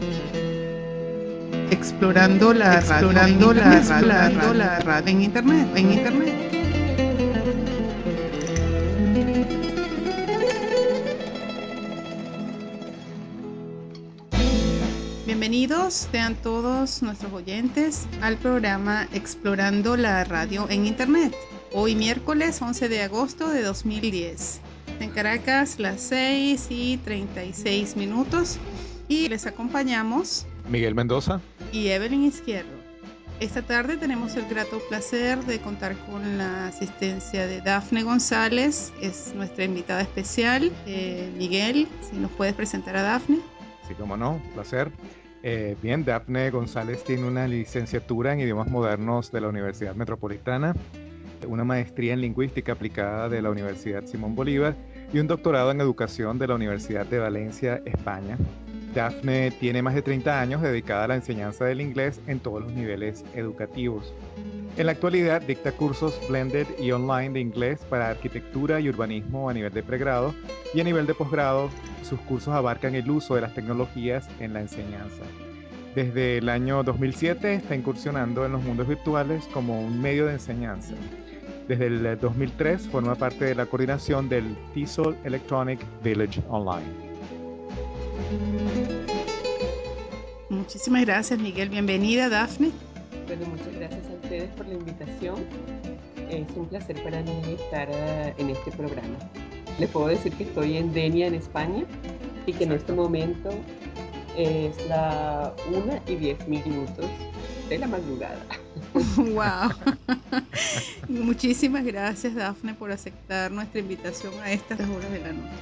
Explorando la radio en internet. Bienvenidos sean todos nuestros oyentes al programa Explorando la radio en internet. Hoy miércoles 11 de agosto de 2010. En Caracas las 6:36 y les acompañamos Miguel Mendoza y Evelyn Izquierdo. Esta tarde tenemos el grato placer de contar con la asistencia de Dafne González, es nuestra invitada especial. Miguel, si nos puedes presentar a Dafne. Sí, cómo no, placer. Bien, Dafne González tiene una licenciatura en idiomas modernos de la Universidad Metropolitana, una maestría en lingüística aplicada de la Universidad Simón Bolívar y un doctorado en educación de la Universidad de Valencia, España. Dafne tiene más de 30 años dedicada a la enseñanza del inglés en todos los niveles educativos. En la actualidad dicta cursos blended y online de inglés para arquitectura y urbanismo a nivel de pregrado, y a nivel de posgrado sus cursos abarcan el uso de las tecnologías en la enseñanza. Desde el año 2007 está incursionando en los mundos virtuales como un medio de enseñanza. Desde el 2003 forma parte de la coordinación del TESOL Electronic Village Online. Muchísimas gracias, Miguel. Bienvenida, Dafne. Bueno, muchas gracias a ustedes por la invitación. Es un placer para mí estar en este programa. Les puedo decir que estoy en Denia, en España, y que en este momento es la 1:10 de la madrugada. ¡Wow! Muchísimas gracias, Dafne, por aceptar nuestra invitación a estas horas de la noche.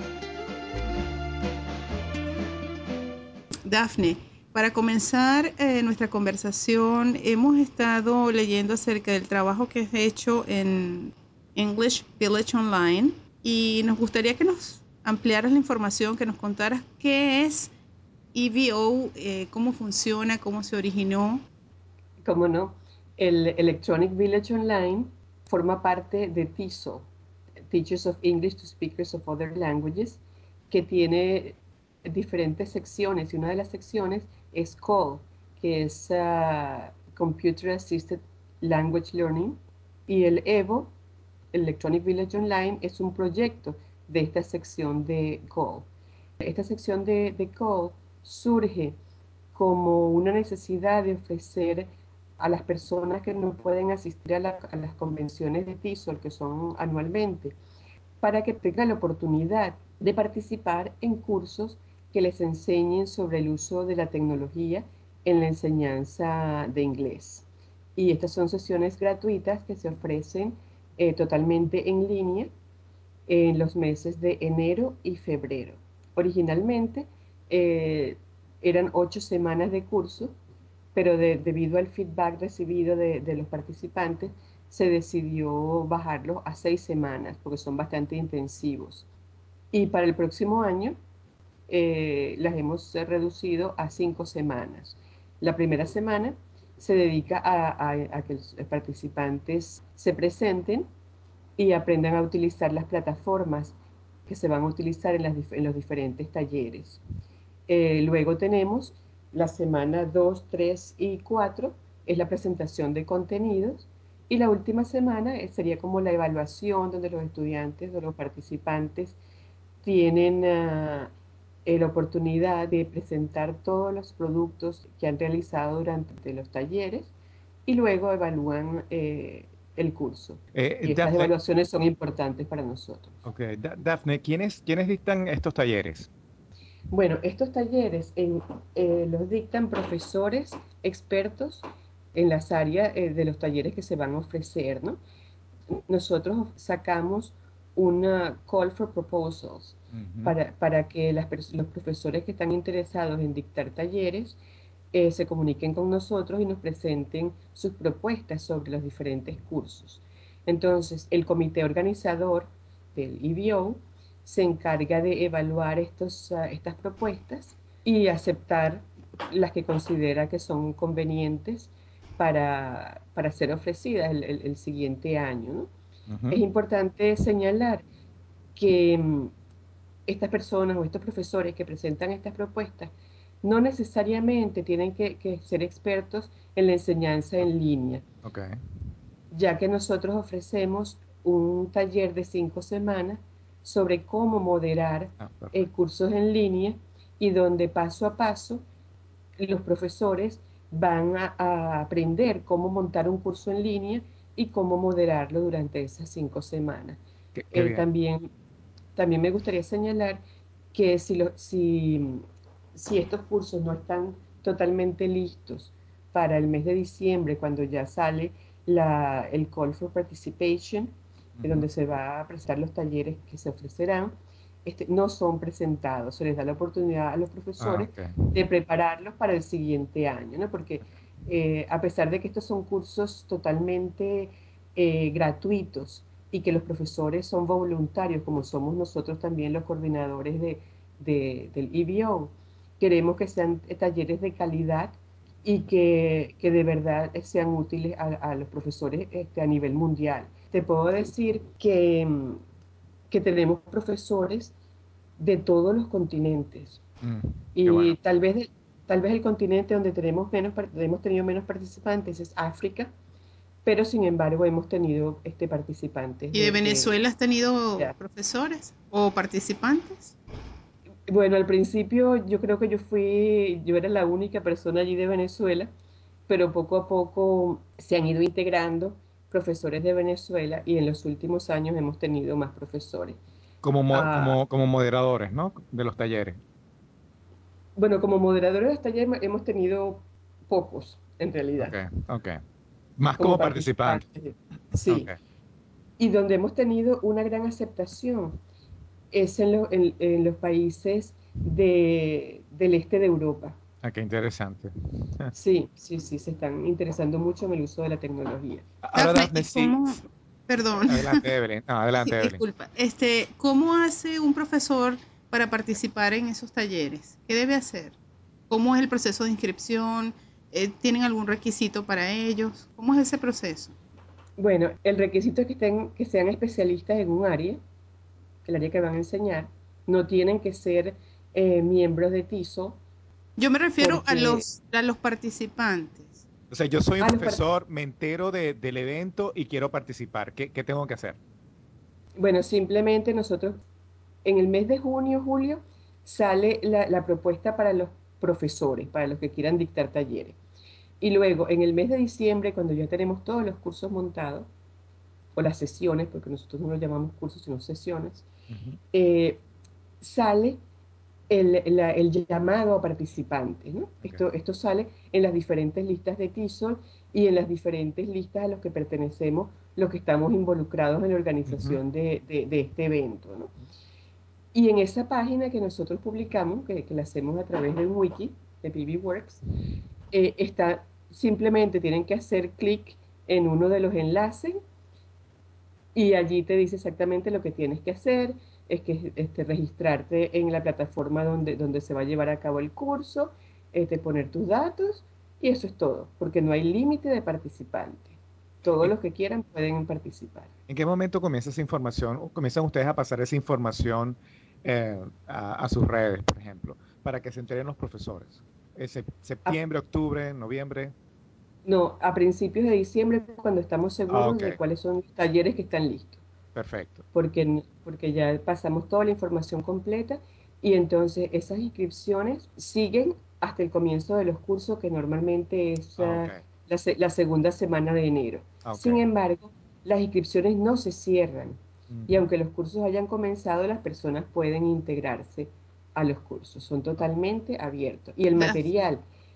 Dafne, para comenzar nuestra conversación, hemos estado leyendo acerca del trabajo que has hecho en English Village Online y nos gustaría que nos ampliaras la información, que nos contaras qué es EVO, cómo funciona, cómo se originó. ¿Cómo no? El Electronic Village Online forma parte de TESOL, Teachers of English to Speakers of Other Languages, que tiene diferentes secciones, y una de las secciones es CALL, que es Computer Assisted Language Learning, y el EVO, Electronic Village Online, es un proyecto de esta sección de CALL. Esta sección de CALL surge como una necesidad de ofrecer a las personas que no pueden asistir a las convenciones de TESOL, que son anualmente, para que tengan la oportunidad de participar en cursos que les enseñen sobre el uso de la tecnología en la enseñanza de inglés. Y estas son sesiones gratuitas que se ofrecen totalmente en línea en los meses de enero y febrero. Originalmente eran 8 semanas de curso, pero debido al feedback recibido de los participantes, se decidió bajarlo a 6 semanas, porque son bastante intensivos. Y para el próximo año las hemos reducido a 5 semanas. La primera semana se dedica a que los participantes se presenten y aprendan a utilizar las plataformas que se van a utilizar en los diferentes talleres. Luego tenemos la semana 2, 3 y 4, es la presentación de contenidos, y la última semana sería como la evaluación, donde los estudiantes o los participantes tienen la oportunidad de presentar todos los productos que han realizado durante los talleres, y luego evalúan el curso. Y estas Dafne, evaluaciones son importantes para nosotros. okay. Dafne, ¿quiénes dictan estos talleres? Bueno, estos talleres los dictan profesores expertos en las áreas de los talleres que se van a ofrecer, ¿no? Nosotros sacamos una call for proposals para que los profesores que están interesados en dictar talleres se comuniquen con nosotros y nos presenten sus propuestas sobre los diferentes cursos. Entonces, el comité organizador del EVO se encarga de evaluar estas propuestas y aceptar las que considera que son convenientes para ser ofrecidas el siguiente año, ¿no? Es importante señalar que estas personas o estos profesores que presentan estas propuestas no necesariamente tienen que ser expertos en la enseñanza en línea, Ok. ya que nosotros ofrecemos un taller de 5 semanas sobre cómo moderar Perfecto. cursos en línea y donde paso a paso los profesores van a aprender cómo montar un curso en línea y cómo moderarlo durante esas 5 semanas. Qué bien. También me gustaría señalar que si estos cursos no están totalmente listos para el mes de diciembre, cuando ya sale el Call for Participation, Ujú. donde se va a presentar los talleres que se ofrecerán, no son presentados. Se les da la oportunidad a los profesores Ok. de prepararlos para el siguiente año, ¿no? Porque a pesar de que estos son cursos totalmente gratuitos, y que los profesores son voluntarios, como somos nosotros también los coordinadores del EBO. Queremos que sean talleres de calidad y que de verdad sean útiles a los profesores a nivel mundial. Te puedo decir que tenemos profesores de todos los continentes Mm, qué y bueno. tal vez el continente donde hemos tenido menos participantes es África, pero sin embargo hemos tenido participantes ¿Y de de Venezuela has tenido ya. profesores o participantes? Bueno, al principio yo creo que yo era la única persona allí de Venezuela, pero poco a poco se han ido integrando profesores de Venezuela y en los últimos años hemos tenido más profesores. Ah, Como moderadores, ¿no? De los talleres. bueno, como moderadores hasta allá hemos tenido pocos, en Ok, realidad, ok. Más como como participantes. participantes. Ok. Sí, y donde hemos tenido una gran aceptación es en los países del este de Europa. Ah, qué interesante. Sí, sí, sí, se están interesando mucho en el uso de la tecnología. Ahora, Dafne, Dafne, ¿y sí. cómo? Perdón, Adelante, Evelyn. No, adelante, Evelyn. disculpa. ¿Cómo hace un profesor para participar en esos talleres? ¿Qué debe hacer? ¿Cómo es el proceso de inscripción? ¿Tienen algún requisito para ellos? ¿Cómo es ese proceso? Bueno, el requisito es que sean especialistas en un área, el área que van a enseñar. No tienen que ser miembros de TISO, Yo me refiero a porque los participantes. O sea, yo soy un a los profesor, me entero del evento y quiero participar. ¿Qué tengo que hacer? bueno, simplemente nosotros en el mes de junio, julio, sale la propuesta para los profesores, para los que quieran dictar talleres. Y luego, en el mes de diciembre, cuando ya tenemos todos los cursos montados, o las sesiones, porque nosotros no los llamamos cursos, sino sesiones, Ujú. eh, sale el llamado a participantes, ¿no? Ok. Esto sale en las diferentes listas de TISOL y en las diferentes listas a los que pertenecemos, los que estamos involucrados en la Ujú. organización de este evento, ¿no? Y en esa página que nosotros publicamos, que la hacemos a través de un wiki, de PBWorks, simplemente tienen que hacer clic en uno de los enlaces y allí te dice exactamente lo que tienes que hacer, es que registrarte en la plataforma donde se va a llevar a cabo el curso, poner tus datos y eso es todo, porque no hay límite de participantes. Todos ¿En, los que quieran pueden participar. en qué momento comienza esa información o comienzan ustedes a pasar esa información a sus redes, por ejemplo, para que se enteren los profesores? A, Septiembre, octubre, noviembre. no, a principios de diciembre, cuando estamos Ah, seguros ok, de cuáles son los talleres que están listos, perfecto. porque ya pasamos toda la información completa y entonces esas inscripciones siguen hasta el comienzo de los cursos, que normalmente es Ah, ok, la segunda semana de enero. ah, ok. Sin embargo, las inscripciones no se cierran y Ujú. aunque los cursos hayan comenzado, las personas pueden integrarse a los cursos, son Ah, totalmente abiertos. Y Dafne,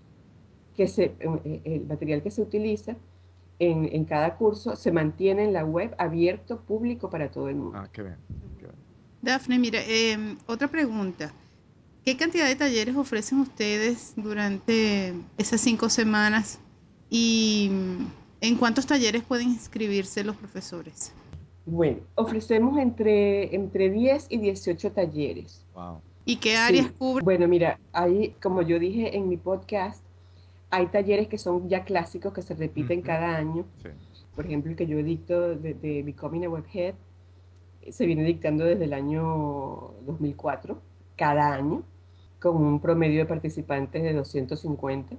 el material que se utiliza en cada curso se mantiene en la web abierto, público para todo el mundo. qué bien, qué bien. Dafne, mira, otra pregunta. ¿Qué cantidad de talleres ofrecen ustedes durante esas 5 semanas? ¿Y en cuántos talleres pueden inscribirse los profesores? Bueno, ofrecemos entre 10 y 18 talleres. Wow. ¿Y qué áreas Sí, cubren? bueno, mira, como yo dije en mi podcast, hay talleres que son ya clásicos que se repiten Ujú. cada año. Sí. Por ejemplo, el que yo dicto de Becoming a Webhead, se viene dictando desde el año 2004, cada año. con un promedio de participantes de 250.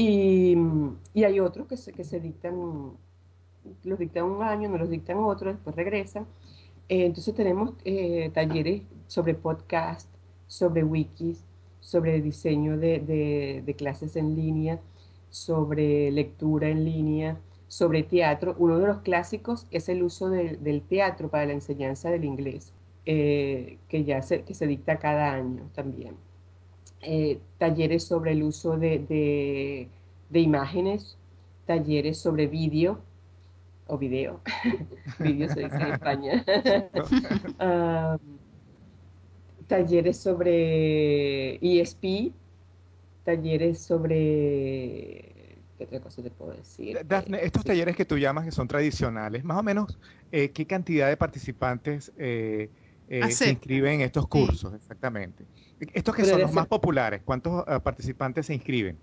Y hay otros que se dictan, los dictan un año, no los dictan otro, después regresan. Entonces tenemos talleres sobre podcast, sobre wikis, sobre diseño de clases en línea, sobre lectura en línea, sobre teatro. Uno de los clásicos es el uso del teatro para la enseñanza del inglés, que se dicta cada año también. Talleres sobre el uso de imágenes, talleres sobre vídeo o video, vídeo se dice en España. Ah, talleres sobre ESP, talleres sobre... ¿Qué otra cosa te puedo decir? Dafne, estos talleres que tú llamas que son tradicionales, más o menos, ¿qué cantidad de participantes se Acepta. inscriben en estos Sí. cursos exactamente? Estos que Bueno, son los más populares, ¿cuántos participantes se inscriben?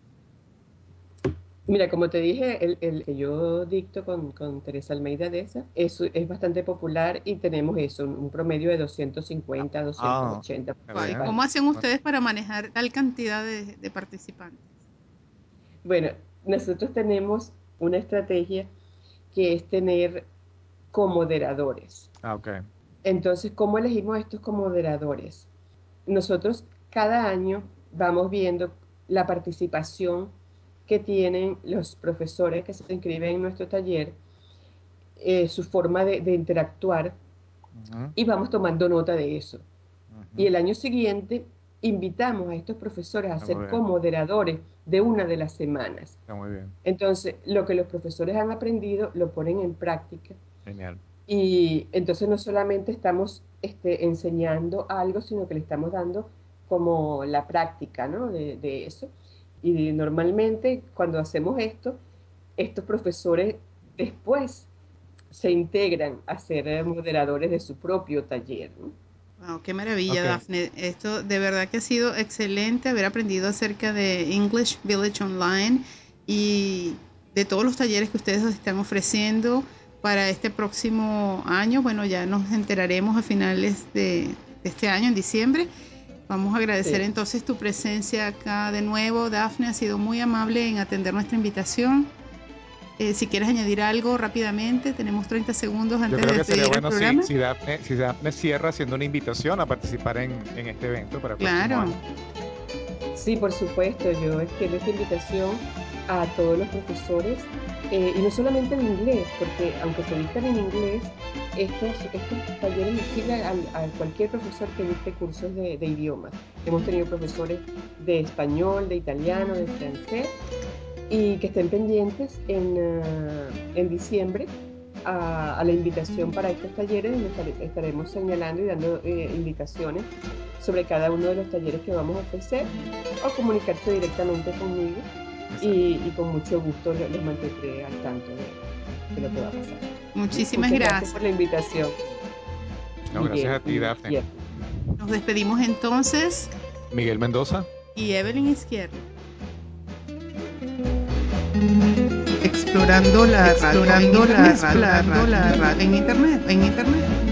mira, como te dije, el que yo dicto con Teresa Almeida Deza es bastante popular y tenemos eso, un promedio de 250, Ah, 280 está Wow. bien. ¿Cómo hacen Bueno, ustedes para manejar tal cantidad de participantes? Bueno, nosotros tenemos una estrategia que es tener comoderadores. ok. Entonces, ¿cómo elegimos estos comoderadores? Nosotros cada año vamos viendo la participación que tienen los profesores que se inscriben en nuestro taller, su forma de interactuar Ujú, y vamos tomando nota de eso. Y ujú. el año siguiente invitamos a estos profesores a Está muy ser bien, comoderadores de una de las semanas. está muy bien. Entonces, lo que los profesores han aprendido lo ponen en práctica. Genial. Y entonces no solamente estamos enseñando algo, sino que le estamos dando como la práctica, ¿no? de eso. Y normalmente cuando hacemos esto, estos profesores después se integran a ser moderadores de su propio taller, ¿no? Wow, qué maravilla, Ok. Dafne. Esto de verdad que ha sido excelente haber aprendido acerca de English Village Online y de todos los talleres que ustedes están ofreciendo para este próximo año. Bueno, ya nos enteraremos a finales de este año, en diciembre. Vamos a agradecer Sí. entonces tu presencia acá de nuevo, Dafne. Ha sido muy amable en atender nuestra invitación. Si quieres añadir algo rápidamente, tenemos 30 segundos Yo antes de creo que sería despedir el bueno programa. si Dafne cierra haciendo una invitación a participar en este evento para el próximo Claro. año. Sí, por supuesto, yo extiendo esta invitación a todos los profesores, y no solamente en inglés, porque aunque se dictan en inglés, estos talleres les sirven a cualquier profesor que dicte cursos de idiomas. Hemos tenido profesores de español, de italiano, de francés, y que estén pendientes en diciembre a la invitación para estos talleres, donde estaremos señalando y dando indicaciones sobre cada uno de los talleres que vamos a ofrecer, o comunicarse directamente conmigo y con mucho gusto los mantendré al tanto de lo que va a pasar. Muchísimas Muchas gracias por gracias. la invitación, No, gracias Miguel a ti, Dafne. y a ti. Nos despedimos entonces Miguel Mendoza. y Evelyn Izquierdo. Explorando la radio en internet.